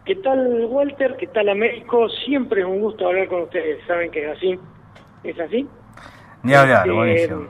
¿Qué tal, Walter? ¿Qué tal, Américo? Siempre es un gusto hablar con ustedes. Saben que es así. ¿Es así? Ni hablar, buenísimo.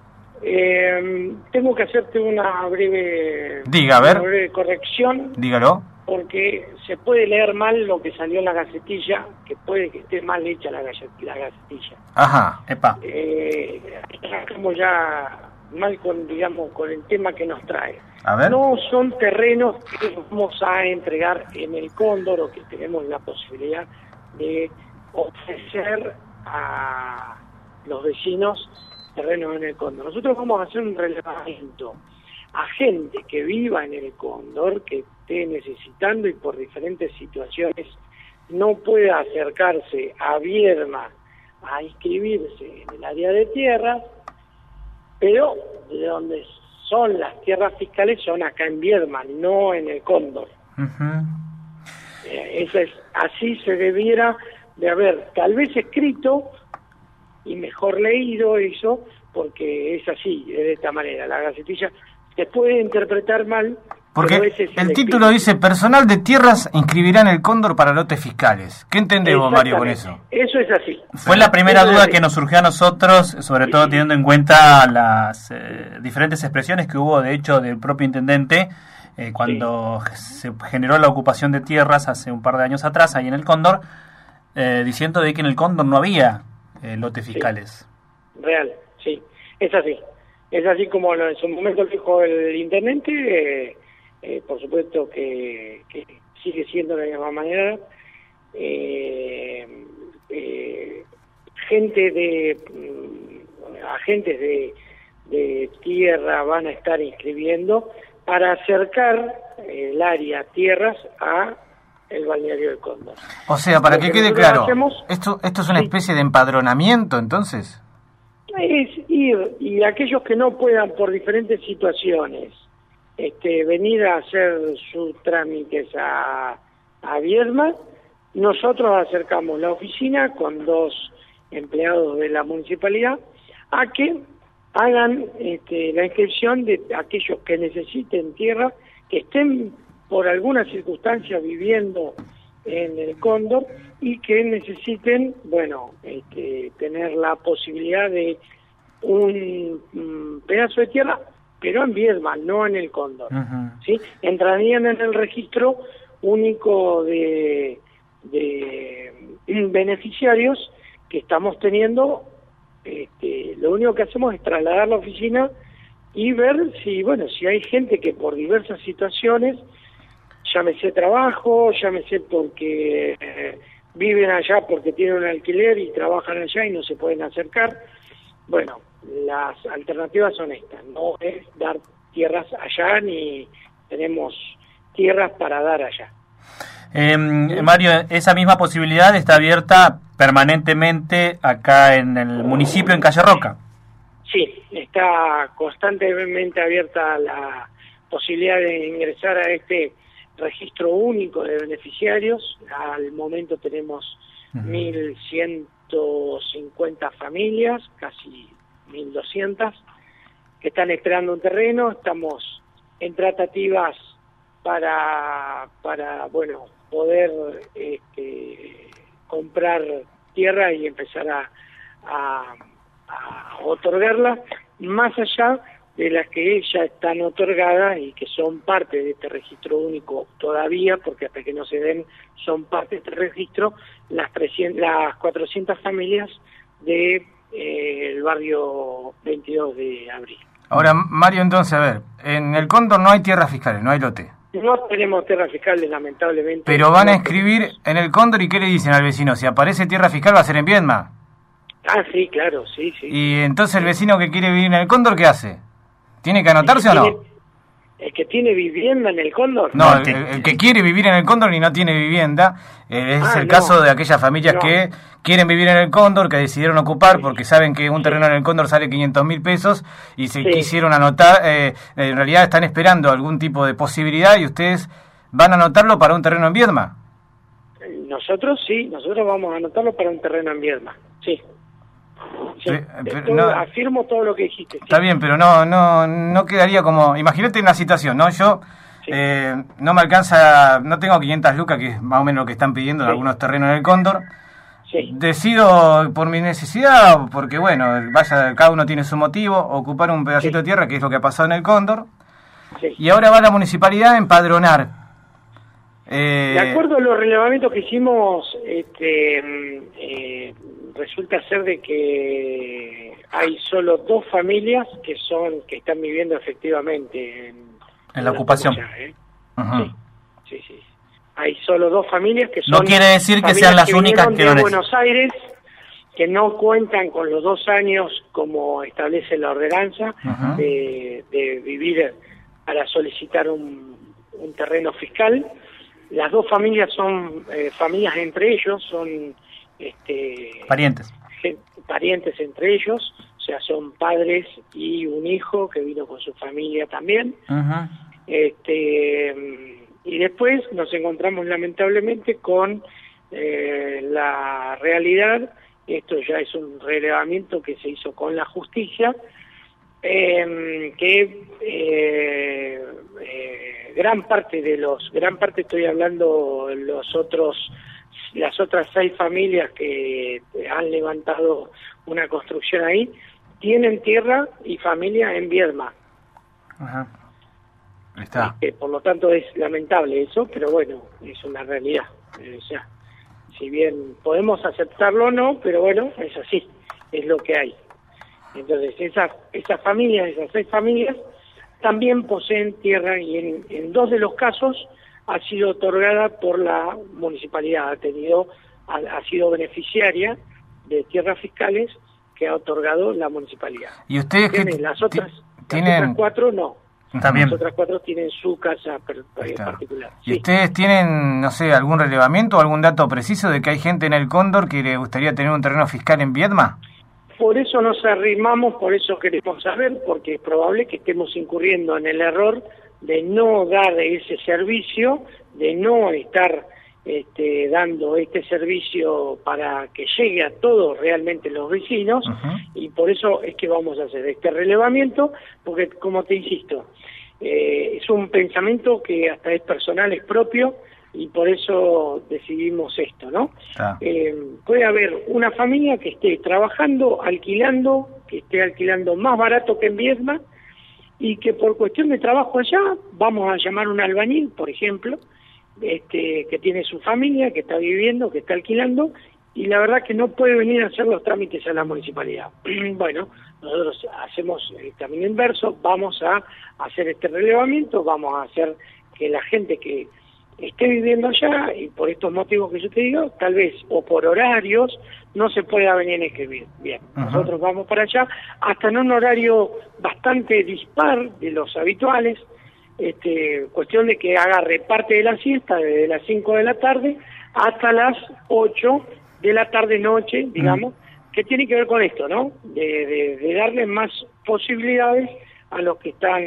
Tengo que hacerte una breve, Diga, a ver. Una breve corrección. Dígalo. Porque se puede leer mal lo que salió en la Gacetilla, que puede que esté mal hecha la Gacetilla. Ajá, epa. Estamos ya mal con el tema que nos trae. A ver. No son terrenos que vamos a entregar en el Cóndor o que tenemos la posibilidad de ofrecer a los vecinos terrenos en el Cóndor. Nosotros vamos a hacer un relevamiento a gente que viva en el Cóndor, que esté necesitando y por diferentes situaciones no pueda acercarse a Viedma a inscribirse en el área de tierras, pero de donde son las tierras fiscales son acá en Viedma, no en el Cóndor. Así se debiera de haber tal vez escrito y mejor leído eso, porque es así, de esta manera. La Gacetilla se puede interpretar mal, porque el título espíritu. dice: personal de tierras inscribirá en el Cóndor para lotes fiscales. ¿Qué entendés vos, Mario, con eso? Eso es así. Fue la primera duda que nos surgió a nosotros, sobre todo teniendo en cuenta las diferentes expresiones que hubo, de hecho, del propio intendente cuando se generó la ocupación de tierras hace un par de años atrás, ahí en el Cóndor, diciendo de que en el Cóndor no había lotes fiscales. Real, sí, es así. Es así como en su momento dijo el intendente, por supuesto que sigue siendo de la misma manera. Agentes de tierra van a estar inscribiendo para acercar el área tierras a el balneario del Cóndor. O sea, para que quede claro, hacemos, ¿esto es una especie de empadronamiento, entonces? Es ir, y aquellos que no puedan por diferentes situaciones venir a hacer sus trámites a Viedma, nosotros acercamos la oficina con 2 empleados de la municipalidad a que hagan la inscripción de aquellos que necesiten tierra, que estén por alguna circunstancia viviendo en el Cóndor y que necesiten, tener la posibilidad de un pedazo de tierra, pero en Viedma, no en el Cóndor. ¿Sí? Entrarían en el registro único de beneficiarios que estamos teniendo. Lo único que hacemos es trasladar la oficina y ver si hay gente que por diversas situaciones, llámese trabajo, llámese porque viven allá porque tienen un alquiler y trabajan allá y no se pueden acercar. Bueno, las alternativas son estas, no es dar tierras allá ni tenemos tierras para dar allá. Mario, esa misma posibilidad está abierta permanentemente acá en el municipio, en Calle Roca. Sí, está constantemente abierta la posibilidad de ingresar a este registro único de beneficiarios. Al momento tenemos 1.150 familias, casi 1.200, que están esperando un terreno. Estamos en tratativas para poder comprar tierra y empezar a otorgarla, más allá de las que ya están otorgadas y que son parte de este registro único todavía, porque hasta que no se den son parte de este registro, las 400 familias de el barrio 22 de abril. Ahora, Mario, entonces, a ver, en el Cóndor no hay tierras fiscales, no hay lote. No tenemos tierras fiscales, lamentablemente. Pero van a inscribir en el Cóndor, ¿y qué le dicen al vecino? Si aparece tierra fiscal va a ser en Viedma. Ah, sí, claro, sí. Y entonces el vecino que quiere vivir en el Cóndor, ¿qué hace? ¿Tiene que anotarse o no? ¿El que tiene vivienda en el Cóndor? No, el que quiere vivir en el Cóndor y no tiene vivienda, es el caso de aquellas familias que quieren vivir en el Cóndor, que decidieron ocupar porque saben que un terreno en el Cóndor sale 500.000 pesos y se quisieron anotar, en realidad están esperando algún tipo de posibilidad y ustedes van a anotarlo para un terreno en Viedma. Nosotros vamos a anotarlo para un terreno en Viedma, sí. Sí, afirmo todo lo que dijiste. Está bien, pero no quedaría como... Imagínate una situación, ¿no? Yo Sí. No me alcanza, no tengo 500 lucas, que es más o menos lo que están pidiendo en algunos terrenos en el Cóndor. Sí. Decido por mi necesidad, porque bueno, cada uno tiene su motivo, ocupar un pedacito de tierra, que es lo que ha pasado en el Cóndor. Sí. Y ahora va la municipalidad a empadronar. De acuerdo a los relevamientos que hicimos, resulta ser de que hay solo 2 familias que están viviendo efectivamente en la ocupación. Uh-huh. Sí. Hay solo 2 familias que son. No quiere decir que sean las únicas que de Buenos Aires, que no cuentan con los 2 años como establece la ordenanza de vivir para solicitar un terreno fiscal. Las 2 familias son familias entre ellos, son parientes entre ellos, o sea, son padres y un hijo que vino con su familia también. Uh-huh. Y después nos encontramos lamentablemente con la realidad, esto ya es un relevamiento que se hizo con la justicia, gran parte estoy hablando las otras 6 familias que han levantado una construcción ahí, tienen tierra y familia en Viedma. Ajá. Está. Por lo tanto es lamentable eso, pero bueno, es una realidad. O sea, si bien podemos aceptarlo o no, pero bueno, es así, es lo que hay. Entonces esas 6 familias, también poseen tierra y en 2 de los casos ha sido otorgada por la municipalidad, ha sido beneficiaria de tierras fiscales que ha otorgado la municipalidad. ¿Y ustedes qué las otras 4 no? También. Las otras 4 tienen su casa particular. ¿Y ustedes tienen, no sé, algún relevamiento o algún dato preciso de que hay gente en el Cóndor que le gustaría tener un terreno fiscal en Viedma? Por eso nos arrimamos, por eso queremos saber, porque es probable que estemos incurriendo en el error de no dar ese servicio, de no estar dando este servicio para que llegue a todos realmente los vecinos, y por eso es que vamos a hacer este relevamiento, porque como te insisto, es un pensamiento que hasta es personal, es propio, y por eso decidimos esto, ¿no? Puede haber una familia que esté trabajando, alquilando, que esté alquilando más barato que en Viedma, y que por cuestión de trabajo allá, vamos a llamar un albañil, por ejemplo, que tiene su familia, que está viviendo, que está alquilando, y la verdad que no puede venir a hacer los trámites a la municipalidad. Bueno, nosotros hacemos el camino inverso, vamos a hacer este relevamiento, vamos a hacer que la gente que esté viviendo allá, y por estos motivos que yo te digo, tal vez, o por horarios, no se pueda venir a escribir. Bien, nosotros vamos para allá, hasta en un horario bastante dispar de los habituales, cuestión de que agarre parte de la siesta desde las 5 de la tarde hasta las 8 de la tarde-noche, digamos, que tiene que ver con esto, ¿no? De darle más posibilidades a los que están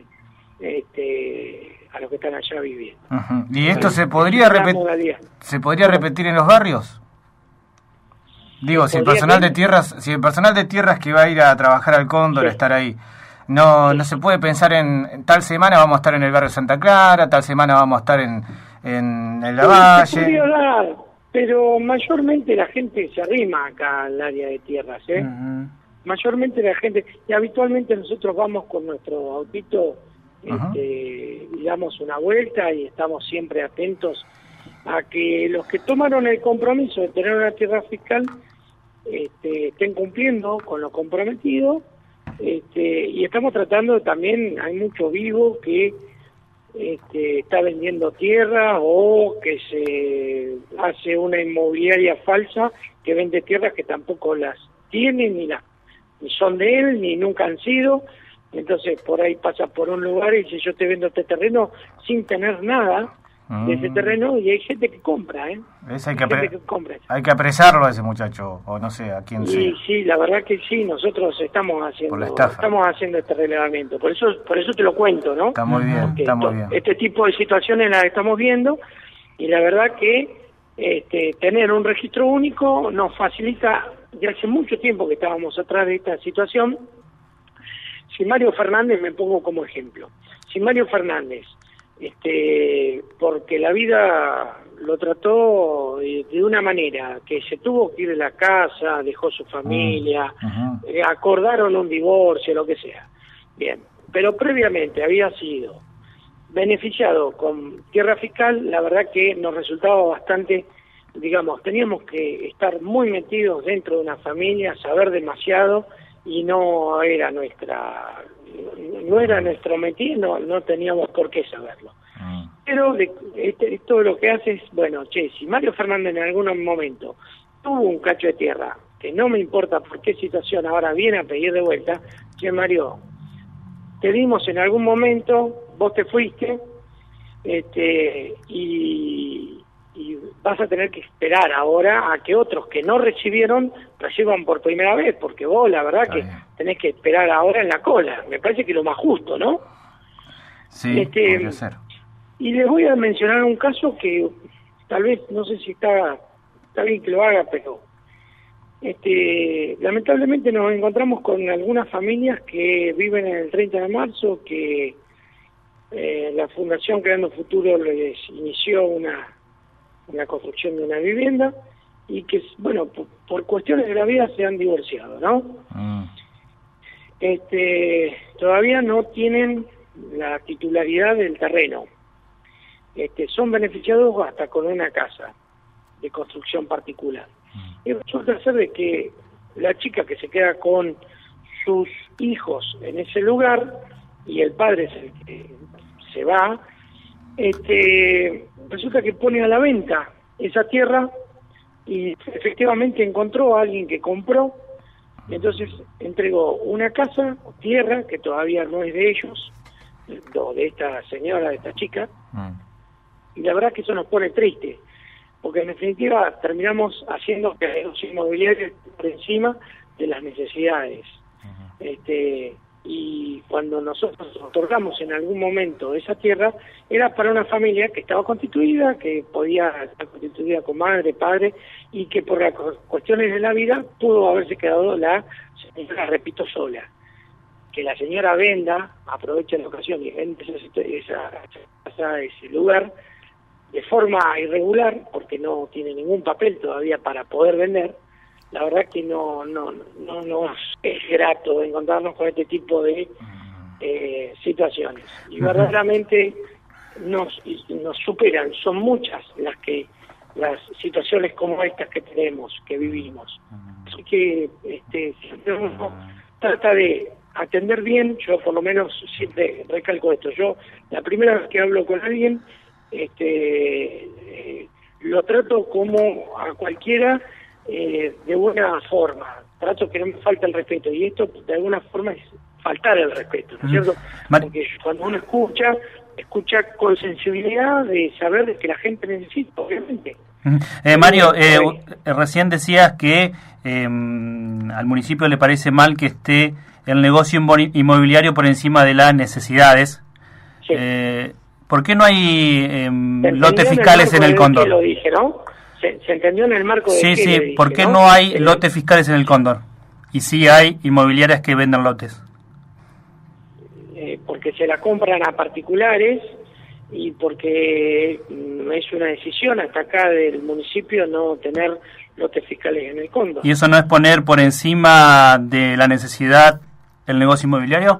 allá viviendo. ¿Y esto se podría repetir en los barrios? Digo, si el personal de tierras que va a ir a trabajar al Cóndor, a estar ahí, no se puede pensar en tal semana vamos a estar en el barrio Santa Clara, tal semana vamos a estar en el Lavalle. Se podría dar, pero mayormente la gente se arrima acá al área de tierras, mayormente la gente, y habitualmente nosotros vamos con nuestro autito y damos una vuelta y estamos siempre atentos a que los que tomaron el compromiso de tener una tierra fiscal estén cumpliendo con lo comprometido, y estamos tratando también, hay mucho vivo que está vendiendo tierra o que se hace una inmobiliaria falsa que vende tierras que tampoco las tiene ni son de él ni nunca han sido. Entonces por ahí pasa por un lugar y dice yo te vendo este terreno sin tener nada de ese terreno, y hay gente que compra, hay que apresarlo a ese muchacho, o no sé a quién sea. Sí, la verdad que sí, nosotros estamos haciendo este relevamiento, por eso te lo cuento, ¿no? Está muy bien, porque está muy bien. Este tipo de situaciones las estamos viendo, y la verdad que tener un registro único nos facilita. Ya hace mucho tiempo que estábamos atrás de esta situación. Si Mario Fernández, me pongo como ejemplo, si Mario Fernández porque la vida lo trató de una manera, que se tuvo que ir de la casa, dejó su familia, acordaron un divorcio, lo que sea. Bien, pero previamente había sido beneficiado con tierra fiscal. La verdad que nos resultaba bastante, digamos, teníamos que estar muy metidos dentro de una familia, saber demasiado, y no era nuestro métier, no teníamos por qué saberlo. Pero todo lo que hace es, bueno, si Mario Fernández en algún momento tuvo un cacho de tierra, que no me importa por qué situación ahora viene a pedir de vuelta, Mario, te dimos en algún momento, vos te fuiste, y vas a tener que esperar ahora a que otros que no recibieron reciban por primera vez, porque vos la verdad que tenés que esperar ahora en la cola. Me parece que es lo más justo, ¿no? Sí, podría ser. Y les voy a mencionar un caso que tal vez, no sé si está bien que lo haga, pero lamentablemente nos encontramos con algunas familias que viven en el 30 de marzo, que la Fundación Creando Futuro les inició una construcción de una vivienda, y que, bueno, por cuestiones de la vida se han divorciado, ¿no? Todavía no tienen la titularidad del terreno. Son beneficiados hasta con una casa de construcción particular. Y resulta ser de que la chica que se queda con sus hijos en ese lugar, y el padre es el que se va, resulta que pone a la venta esa tierra, y efectivamente encontró a alguien que compró. Entonces entregó una casa, tierra, que todavía no es de ellos, de esta señora, de esta chica, y la verdad que eso nos pone triste, porque en definitiva terminamos haciendo que los inmobiliarios por encima de las necesidades. Y cuando nosotros otorgamos en algún momento esa tierra, era para una familia que estaba constituida, que podía estar constituida con madre, padre, y que por las cuestiones de la vida pudo haberse quedado la señora, repito, sola. Que la señora venda, aprovecha la ocasión y vende ese lugar de forma irregular, porque no tiene ningún papel todavía para poder vender. La verdad que no es grato encontrarnos con este tipo de situaciones, y verdaderamente nos superan. Son muchas las situaciones como estas que tenemos, que vivimos. Así que uno trata de atender bien. Yo por lo menos siempre recalco esto. Yo la primera vez que hablo con alguien, lo trato como a cualquiera, de buena forma. Trato que no me falte el respeto, y esto de alguna forma es faltar el respeto, ¿no es cierto? Porque cuando uno escucha con sensibilidad, de saber de que la gente necesita, obviamente. Mario, recién decías que al municipio le parece mal que esté el negocio inmobiliario por encima de las necesidades. Sí. ¿Por qué no hay lotes fiscales en el Cóndor? Lo dije, ¿no? ¿Se entendió en el marco de Sí, sí. ¿Por qué no hay lotes fiscales en el Cóndor? Y sí hay inmobiliarias que venden lotes. Porque se la compran a particulares, y porque es una decisión hasta acá del municipio no tener lotes fiscales en el Cóndor. ¿Y eso no es poner por encima de la necesidad el negocio inmobiliario?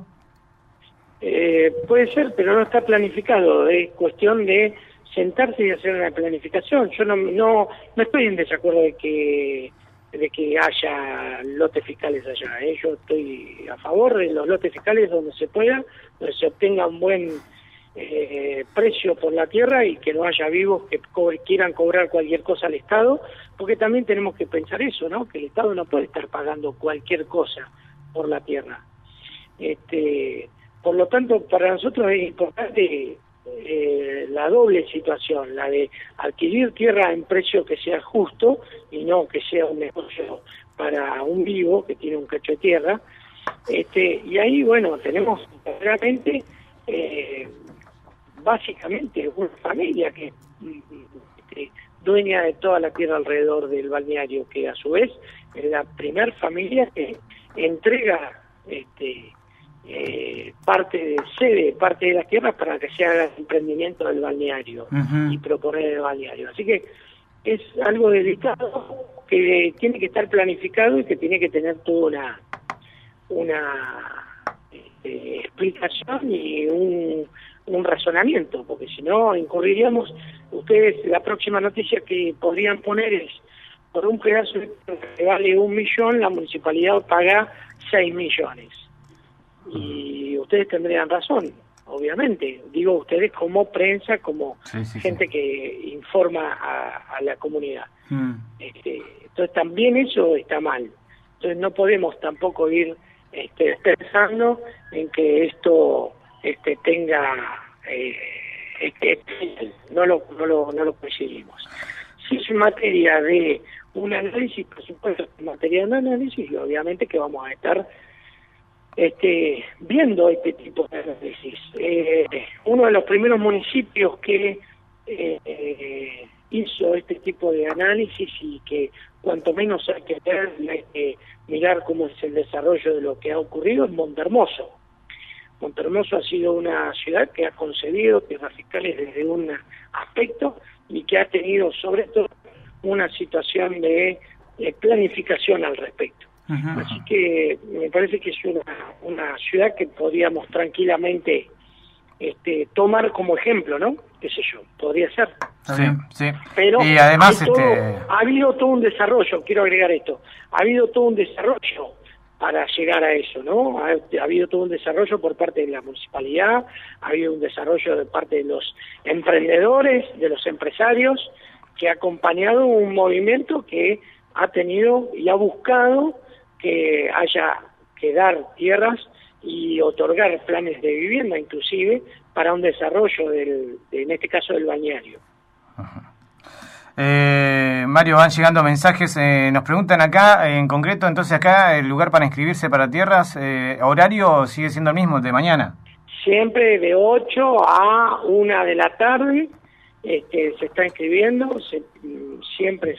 Puede ser, pero no está planificado. Es cuestión de sentarse y hacer una planificación. Yo no estoy en desacuerdo de que haya lotes fiscales allá. Yo estoy a favor de los lotes fiscales donde se pueda, donde se obtenga un buen precio por la tierra, y que no haya vivos que quieran cobrar cualquier cosa al Estado, porque también tenemos que pensar eso, ¿no? Que el Estado no puede estar pagando cualquier cosa por la tierra. Por lo tanto, para nosotros es importante la doble situación, la de adquirir tierra en precio que sea justo, y no que sea un negocio para un vivo que tiene un cacho de tierra. Y ahí, bueno, tenemos realmente básicamente una familia que dueña de toda la tierra alrededor del balneario, que a su vez es la primer familia que entrega cede parte de las tierras para que se haga el emprendimiento del balneario y proponer el balneario. Así que es algo delicado que tiene que estar planificado y que tiene que tener toda una explicación y un razonamiento, porque si no incurriríamos. Ustedes, la próxima noticia que podrían poner es: por un pedazo que vale 1 millón, la municipalidad paga 6 millones. Y ustedes tendrían razón, obviamente. Digo ustedes como prensa, como gente que informa a la comunidad. Entonces también eso está mal. Entonces no podemos tampoco ir pensando en que esto tenga... no lo coincidimos. Si es materia de un análisis, por supuesto, en materia de un análisis, y obviamente que vamos a estar viendo este tipo de análisis. Uno de los primeros municipios que hizo este tipo de análisis y que cuanto menos hay que ver, hay que mirar cómo es el desarrollo de lo que ha ocurrido en Montehermoso. Montehermoso ha sido una ciudad que ha concebido tierras fiscales desde un aspecto y que ha tenido sobre todo una situación de planificación al respecto. Así que me parece que es una ciudad que podríamos tranquilamente tomar como ejemplo, ¿no? Qué sé yo, podría ser. Sí. Pero y además ha habido todo un desarrollo, quiero agregar esto, ha habido todo un desarrollo para llegar a eso, ¿no? Ha habido todo un desarrollo por parte de la municipalidad, ha habido un desarrollo de parte de los emprendedores, de los empresarios, que ha acompañado un movimiento que ha tenido y ha buscado que haya que dar tierras y otorgar planes de vivienda inclusive para un desarrollo en este caso del balneario. Mario, van llegando mensajes, nos preguntan acá, en concreto, entonces acá el lugar para inscribirse para tierras, horario sigue siendo el mismo, el de mañana. Siempre de 8 a 1 de la tarde se está inscribiendo, siempre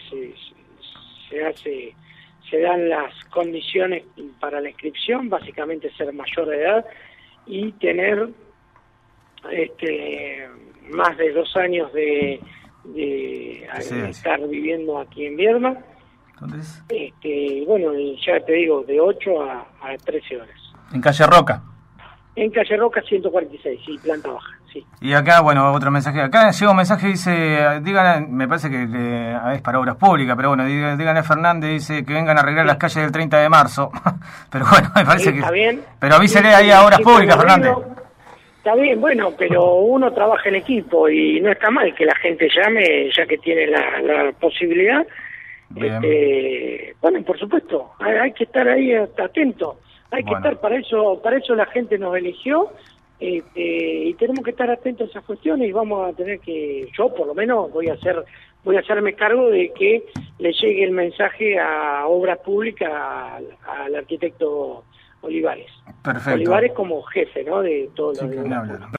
se dan las condiciones para la inscripción, básicamente ser mayor de edad y tener más de 2 años de estar viviendo aquí en Viedma. Entonces, bueno, ya te digo, de 8 a 13 horas. En Calle Roca. En Calle Roca 146, sí, planta baja, sí. Y acá, bueno, otro mensaje. Acá llega un mensaje, dice, díganle, me parece que es para obras públicas, pero bueno, díganle a Fernández, dice que vengan a arreglar las calles del 30 de marzo. Pero bueno, me parece que... Está bien. Pero avísele ahí a obras públicas, Fernández. Está bien, bueno, pero uno trabaja en equipo y no está mal que la gente llame, ya que tiene la posibilidad. Bueno, por supuesto, hay que estar ahí atento. Hay que estar, para eso la gente nos eligió, y tenemos que estar atentos a esas cuestiones y vamos a tener que, yo por lo menos voy a hacerme cargo de que le llegue el mensaje a Obras Públicas al arquitecto Olivares. Perfecto. Olivares como jefe, ¿no? De todo lo de